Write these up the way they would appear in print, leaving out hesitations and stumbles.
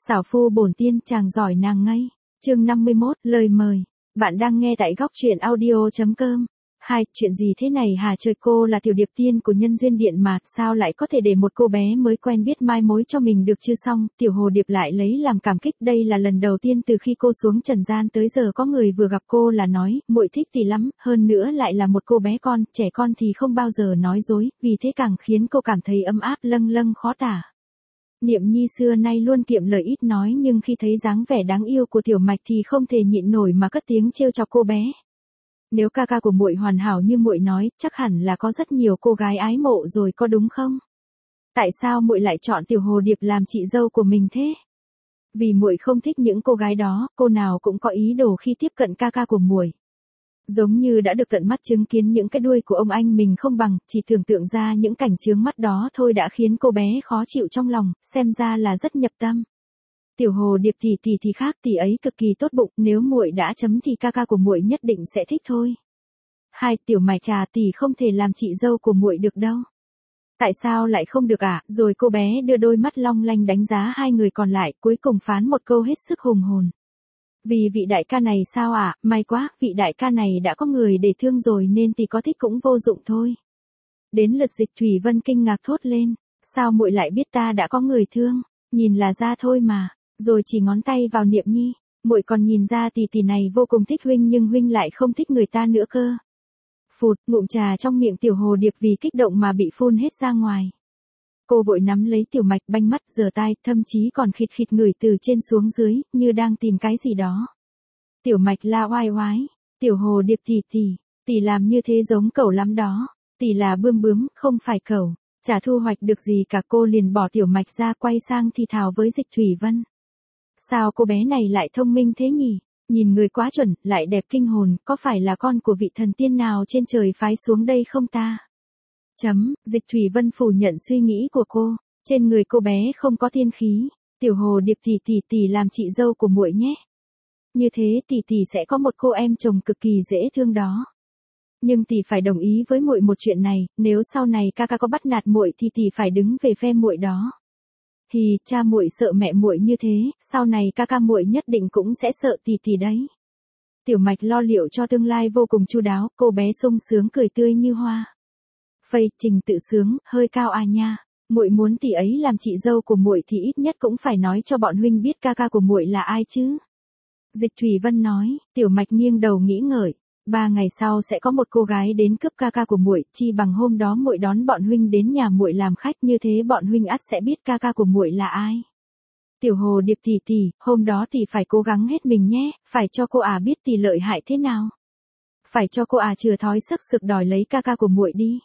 Xảo phu bổn tiên chàng giỏi nàng ngây. Chương 51, lời mời. Bạn đang nghe tại góc truyện audio.com. Chuyện gì thế này hả trời, cô là tiểu điệp tiên của nhân duyên điện mà, sao lại có thể để một cô bé mới quen biết mai mối cho mình được chứ? Xong, tiểu hồ điệp lại lấy làm cảm kích, đây là lần đầu tiên từ khi cô xuống trần gian tới giờ có người vừa gặp cô là nói, muội thích tỷ lắm, hơn nữa lại là một cô bé con, trẻ con thì không bao giờ nói dối, vì thế càng khiến cô cảm thấy ấm áp lâng lâng khó tả. Niệm Nhi xưa nay luôn kiệm lời ít nói, nhưng khi thấy dáng vẻ đáng yêu của Tiểu Mạch thì không thể nhịn nổi mà cất tiếng trêu chọc cô bé. Nếu ca ca của muội hoàn hảo như muội nói, chắc hẳn là có rất nhiều cô gái ái mộ rồi có đúng không? Tại sao muội lại chọn Tiểu Hồ Điệp làm chị dâu của mình thế? Vì muội không thích những cô gái đó, cô nào cũng có ý đồ khi tiếp cận ca ca của muội. Giống như đã được tận mắt chứng kiến những cái đuôi của ông anh mình không bằng, chỉ tưởng tượng ra những cảnh chướng mắt đó thôi đã khiến cô bé khó chịu trong lòng, xem ra là rất nhập tâm. Tiểu Hồ Điệp tỷ thì khác, tỷ ấy cực kỳ tốt bụng, nếu muội đã chấm thì ca ca của muội nhất định sẽ thích thôi. Tiểu Mạch trà, tỷ không thể làm chị dâu của muội được đâu. Tại sao lại không được ạ? Rồi cô bé đưa đôi mắt long lanh đánh giá hai người còn lại, cuối cùng phán một câu hết sức hùng hồn. Vì vị đại ca này sao ạ? May quá, vị đại ca này đã có người để thương rồi nên tỷ có thích cũng vô dụng thôi. Đến lượt Dịch Thủy Vân kinh ngạc thốt lên, sao muội lại biết ta đã có người thương? Nhìn là ra thôi mà. Rồi chỉ ngón tay vào Niệm Nhi, muội còn nhìn ra tỷ này vô cùng thích huynh nhưng huynh lại không thích người ta nữa cơ. Phụt, ngụm trà trong miệng Tiểu Hồ Điệp vì kích động mà bị phun hết ra ngoài. Cô vội nắm lấy Tiểu Mạch, banh mắt giở tai, thậm chí còn khịt khịt ngửi từ trên xuống dưới, như đang tìm cái gì đó. Tiểu Mạch la oai oái, Tiểu Hồ Điệp tỷ làm như thế giống cẩu lắm đó, tỷ là bươm bướm, không phải cẩu. Chả thu hoạch được gì cả, cô liền bỏ Tiểu Mạch ra quay sang thì thào với Dịch Thủy Vân. Sao cô bé này lại thông minh thế nhỉ? Nhìn người quá chuẩn, lại đẹp kinh hồn, có phải là con của vị thần tiên nào trên trời phái xuống đây không ta? Dịch Thủy Vân phủ nhận suy nghĩ của cô, trên người cô bé không có tiên khí. Tiểu Hồ Điệp tỷ làm chị dâu của muội nhé. Như thế tỷ sẽ có một cô em chồng cực kỳ dễ thương đó. Nhưng tỷ phải đồng ý với muội một chuyện này, nếu sau này ca ca có bắt nạt muội thì tỷ phải đứng về phe muội đó. Cha muội sợ mẹ muội như thế, sau này ca ca muội nhất định cũng sẽ sợ tỷ đấy. Tiểu Mạch lo liệu cho tương lai vô cùng chu đáo, cô bé sung sướng cười tươi như hoa. Trình tự sướng, hơi cao à nha. Muội muốn tỷ ấy làm chị dâu của muội thì ít nhất cũng phải nói cho bọn huynh biết ca ca của muội là ai chứ. Dịch Thủy Vân nói. Tiểu Mạch nghiêng đầu nghĩ ngợi. 3 ngày sau sẽ có một cô gái đến cướp ca ca của muội, chi bằng hôm đó muội đón bọn huynh đến nhà muội làm khách, như thế bọn huynh ắt sẽ biết ca ca của muội là ai. Tiểu Hồ Điệp tỷ, hôm đó tỷ phải cố gắng hết mình nhé, phải cho cô biết tỷ lợi hại thế nào. Phải cho cô chừa thói sức sực đòi lấy ca ca của muội đi.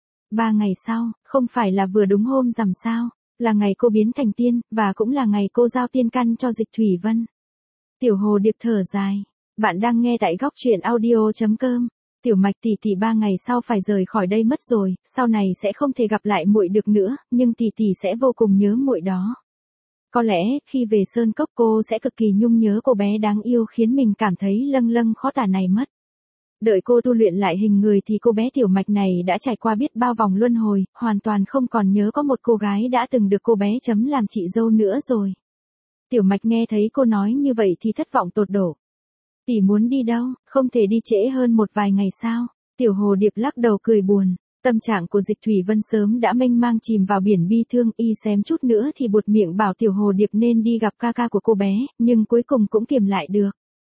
3 ngày sau, không phải là vừa đúng hôm rằm sao, là ngày cô biến thành tiên, và cũng là ngày cô giao tiên căn cho Dịch Thủy Vân. Tiểu Hồ Điệp thở dài. Bạn đang nghe tại góc truyện audio.com. Tiểu Mạch tỷ 3 ngày sau phải rời khỏi đây mất rồi, sau này sẽ không thể gặp lại muội được nữa, nhưng tỷ sẽ vô cùng nhớ muội đó. Có lẽ, khi về Sơn Cốc cô sẽ cực kỳ nhung nhớ cô bé đáng yêu khiến mình cảm thấy lâng lâng khó tả này mất. Đợi cô tu luyện lại hình người thì cô bé Tiểu Mạch này đã trải qua biết bao vòng luân hồi, hoàn toàn không còn nhớ có một cô gái đã từng được cô bé chấm làm chị dâu nữa rồi. Tiểu Mạch nghe thấy cô nói như vậy thì thất vọng tột đổ. Tỷ muốn đi đâu, không thể đi trễ hơn một vài ngày sao? Tiểu Hồ Điệp lắc đầu cười buồn. Tâm trạng của Dịch Thủy Vân sớm đã mênh mang chìm vào biển bi thương, y xém chút nữa thì buột miệng bảo Tiểu Hồ Điệp nên đi gặp ca ca của cô bé, nhưng cuối cùng cũng kiềm lại được.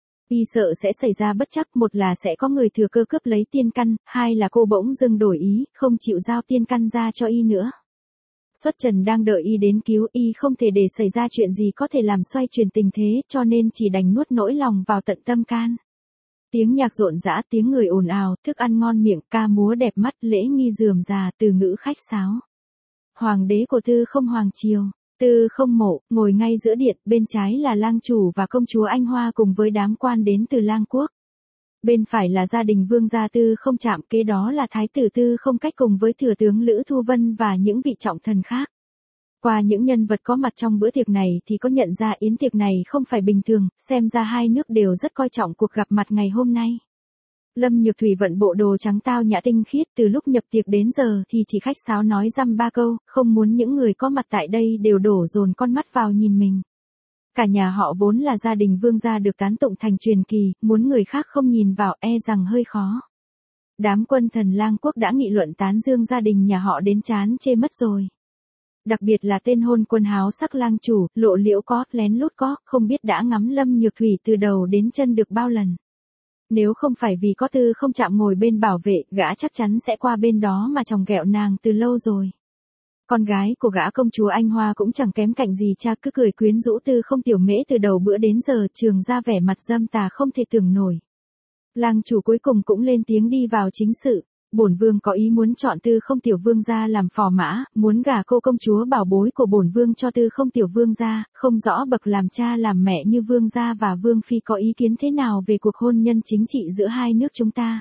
Y sợ sẽ xảy ra bất trắc, một là sẽ có người thừa cơ cướp lấy tiên căn, hai là cô bỗng dưng đổi ý, không chịu giao tiên căn ra cho y nữa. Xuất trần đang đợi y đến cứu, y không thể để xảy ra chuyện gì có thể làm xoay chuyển tình thế, cho nên chỉ đành nuốt nỗi lòng vào tận tâm can. Tiếng nhạc rộn rã, tiếng người ồn ào, thức ăn ngon miệng, ca múa đẹp mắt, lễ nghi rườm rà, từ ngữ khách sáo. Hoàng đế của Tư Không Hoàng triều, Tư Không Mộ, ngồi ngay giữa điện, bên trái là lang chủ và công chúa Anh Hoa cùng với đám quan đến từ lang quốc. Bên phải là gia đình vương gia Tư Không Trạm, kế đó là thái tử Tư Không Cách cùng với thừa tướng Lữ Thu Vân và những vị trọng thần khác. Qua những nhân vật có mặt trong bữa tiệc này thì có nhận ra yến tiệc này không phải bình thường, xem ra hai nước đều rất coi trọng cuộc gặp mặt ngày hôm nay. Lâm Nhược Thủy vận bộ đồ trắng tao nhã tinh khiết, từ lúc nhập tiệc đến giờ thì chỉ khách sáo nói dăm ba câu, không muốn những người có mặt tại đây đều đổ dồn con mắt vào nhìn mình. Cả nhà họ vốn là gia đình vương gia được tán tụng thành truyền kỳ, muốn người khác không nhìn vào e rằng hơi khó. Đám quân thần lang quốc đã nghị luận tán dương gia đình nhà họ đến chán chê mất rồi. Đặc biệt là tên hôn quân háo sắc lang chủ, lộ liễu có, lén lút có, không biết đã ngắm Lâm Nhược Thủy từ đầu đến chân được bao lần. Nếu không phải vì có Tư Không Chạm ngồi bên bảo vệ, gã chắc chắn sẽ qua bên đó mà chòng ghẹo nàng từ lâu rồi. Con gái của gã công chúa Anh Hoa cũng chẳng kém cạnh gì cha, cứ cười quyến rũ Tư Không Tiểu Mễ từ đầu bữa đến giờ, trường ra vẻ mặt dâm tà không thể tưởng nổi. Lang chủ cuối cùng cũng lên tiếng đi vào chính sự. Bổn vương có ý muốn chọn Tư Không Tiểu Vương gia làm phò mã, muốn gả cô công chúa bảo bối của bổn vương cho Tư Không Tiểu Vương gia, không rõ bậc làm cha làm mẹ như vương gia và vương phi có ý kiến thế nào về cuộc hôn nhân chính trị giữa hai nước chúng ta.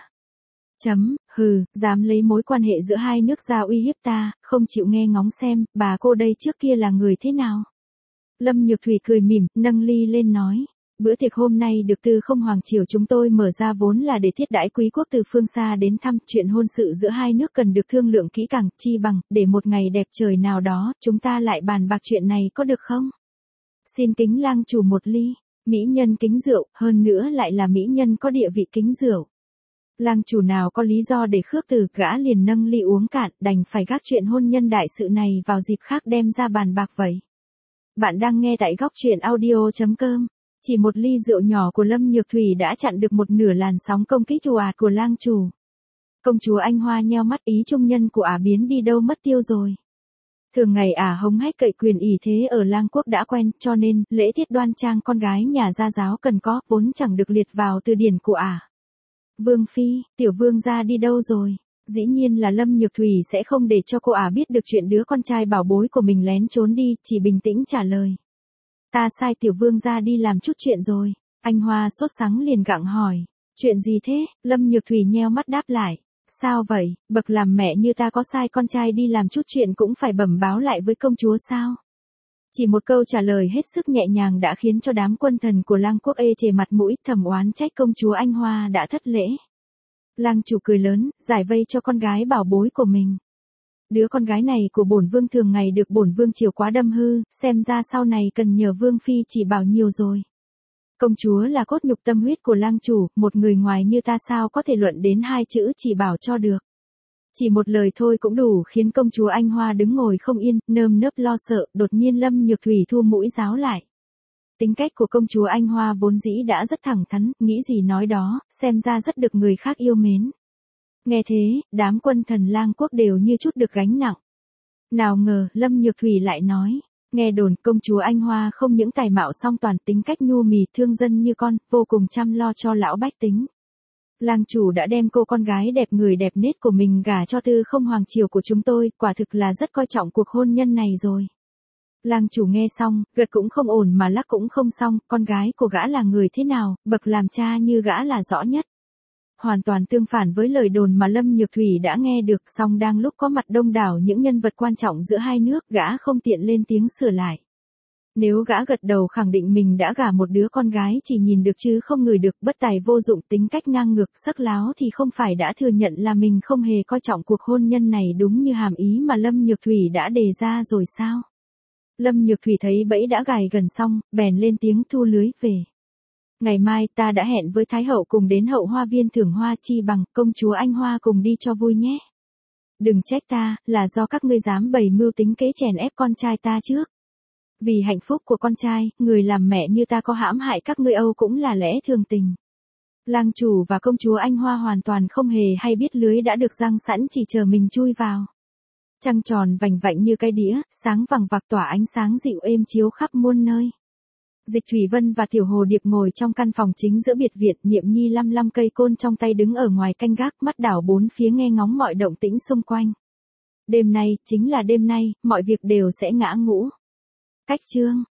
Hừ, dám lấy mối quan hệ giữa hai nước ra uy hiếp ta, không chịu nghe ngóng xem, bà cô đây trước kia là người thế nào. Lâm Nhược Thủy cười mỉm, nâng ly lên nói. Bữa tiệc hôm nay được Tư Không Hoàng triều chúng tôi mở ra vốn là để thiết đãi quý quốc từ phương xa đến thăm, chuyện hôn sự giữa hai nước cần được thương lượng kỹ càng, chi bằng, để một ngày đẹp trời nào đó, chúng ta lại bàn bạc chuyện này có được không? Xin kính lang chủ một ly, mỹ nhân kính rượu, hơn nữa lại là mỹ nhân có địa vị kính rượu. Lang chủ nào có lý do để khước từ, gã liền nâng ly uống cạn, đành phải gác chuyện hôn nhân đại sự này vào dịp khác đem ra bàn bạc vậy. Bạn đang nghe tại góc truyện audio.com. Chỉ một ly rượu nhỏ của Lâm Nhược Thủy đã chặn được một nửa làn sóng công kích ồ ạt của lang chủ. Công chúa Anh Hoa nheo mắt, ý trung nhân của ả biến đi đâu mất tiêu rồi. Thường ngày ả hống hách cậy quyền ỷ thế ở lang quốc đã quen, cho nên lễ tiết đoan trang con gái nhà gia giáo cần có, vốn chẳng được liệt vào từ điển của ả. Vương phi, tiểu vương gia đi đâu rồi? Dĩ nhiên là Lâm Nhược Thủy sẽ không để cho cô ả biết được chuyện đứa con trai bảo bối của mình lén trốn đi, chỉ bình tĩnh trả lời. Ta sai tiểu vương gia đi làm chút chuyện rồi. Anh Hoa sốt sắng liền gặng hỏi. Chuyện gì thế? Lâm Nhược Thủy nheo mắt đáp lại. Sao vậy, bậc làm mẹ như ta có sai con trai đi làm chút chuyện cũng phải bẩm báo lại với công chúa sao? Chỉ một câu trả lời hết sức nhẹ nhàng đã khiến cho đám quân thần của lang quốc ê chề mặt mũi, thầm oán trách công chúa Anh Hoa đã thất lễ. Lang chủ cười lớn, giải vây cho con gái bảo bối của mình. Đứa con gái này của bổn vương thường ngày được bổn vương chiều quá đâm hư, xem ra sau này cần nhờ vương phi chỉ bảo nhiều rồi. Công chúa là cốt nhục tâm huyết của lang chủ, một người ngoài như ta sao có thể luận đến hai chữ chỉ bảo cho được. Chỉ một lời thôi cũng đủ khiến công chúa Anh Hoa đứng ngồi không yên, nơm nớp lo sợ, đột nhiên Lâm Nhược Thủy thu mũi giáo lại. Tính cách của công chúa Anh Hoa vốn dĩ đã rất thẳng thắn, nghĩ gì nói đó, xem ra rất được người khác yêu mến. Nghe thế, đám quân thần lang quốc đều như chút được gánh nặng. Nào ngờ, Lâm Nhược Thủy lại nói, nghe đồn công chúa Anh Hoa không những tài mạo song toàn, tính cách nhu mì thương dân như con, vô cùng chăm lo cho lão bách tính. Lang chủ đã đem cô con gái đẹp người đẹp nết của mình gả cho Tư Không Hoàng triều của chúng tôi, quả thực là rất coi trọng cuộc hôn nhân này rồi. Lang chủ nghe xong, gật cũng không ổn mà lắc cũng không xong, con gái của gã là người thế nào, bậc làm cha như gã là rõ nhất. Hoàn toàn tương phản với lời đồn mà Lâm Nhược Thủy đã nghe được, song đang lúc có mặt đông đảo những nhân vật quan trọng giữa hai nước, gã không tiện lên tiếng sửa lại. Nếu gã gật đầu khẳng định mình đã gả một đứa con gái chỉ nhìn được chứ không ngửi được, bất tài vô dụng, tính cách ngang ngược, sắc láo thì không phải đã thừa nhận là mình không hề coi trọng cuộc hôn nhân này đúng như hàm ý mà Lâm Nhược Thủy đã đề ra rồi sao? Lâm Nhược Thủy thấy bẫy đã gài gần xong, bèn lên tiếng thu lưới về. Ngày mai ta đã hẹn với Thái hậu cùng đến hậu hoa viên thưởng hoa, chi bằng công chúa Anh Hoa cùng đi cho vui nhé. Đừng trách ta, là do các ngươi dám bày mưu tính kế chèn ép con trai ta trước. Vì hạnh phúc của con trai, người làm mẹ như ta có hãm hại các ngươi Âu cũng là lẽ thường tình. Lang chủ và công chúa Anh Hoa hoàn toàn không hề hay biết lưới đã được giăng sẵn chỉ chờ mình chui vào. Trăng tròn vành vạnh như cái đĩa, sáng vằng vặc tỏa ánh sáng dịu êm chiếu khắp muôn nơi. Dịch Thủy Vân và Tiểu Hồ Điệp ngồi trong căn phòng chính giữa biệt viện, Niệm Nhi lăm lăm cây côn trong tay đứng ở ngoài canh gác, mắt đảo bốn phía nghe ngóng mọi động tĩnh xung quanh. Đêm nay, chính là đêm nay, mọi việc đều sẽ ngã ngũ. Cách chương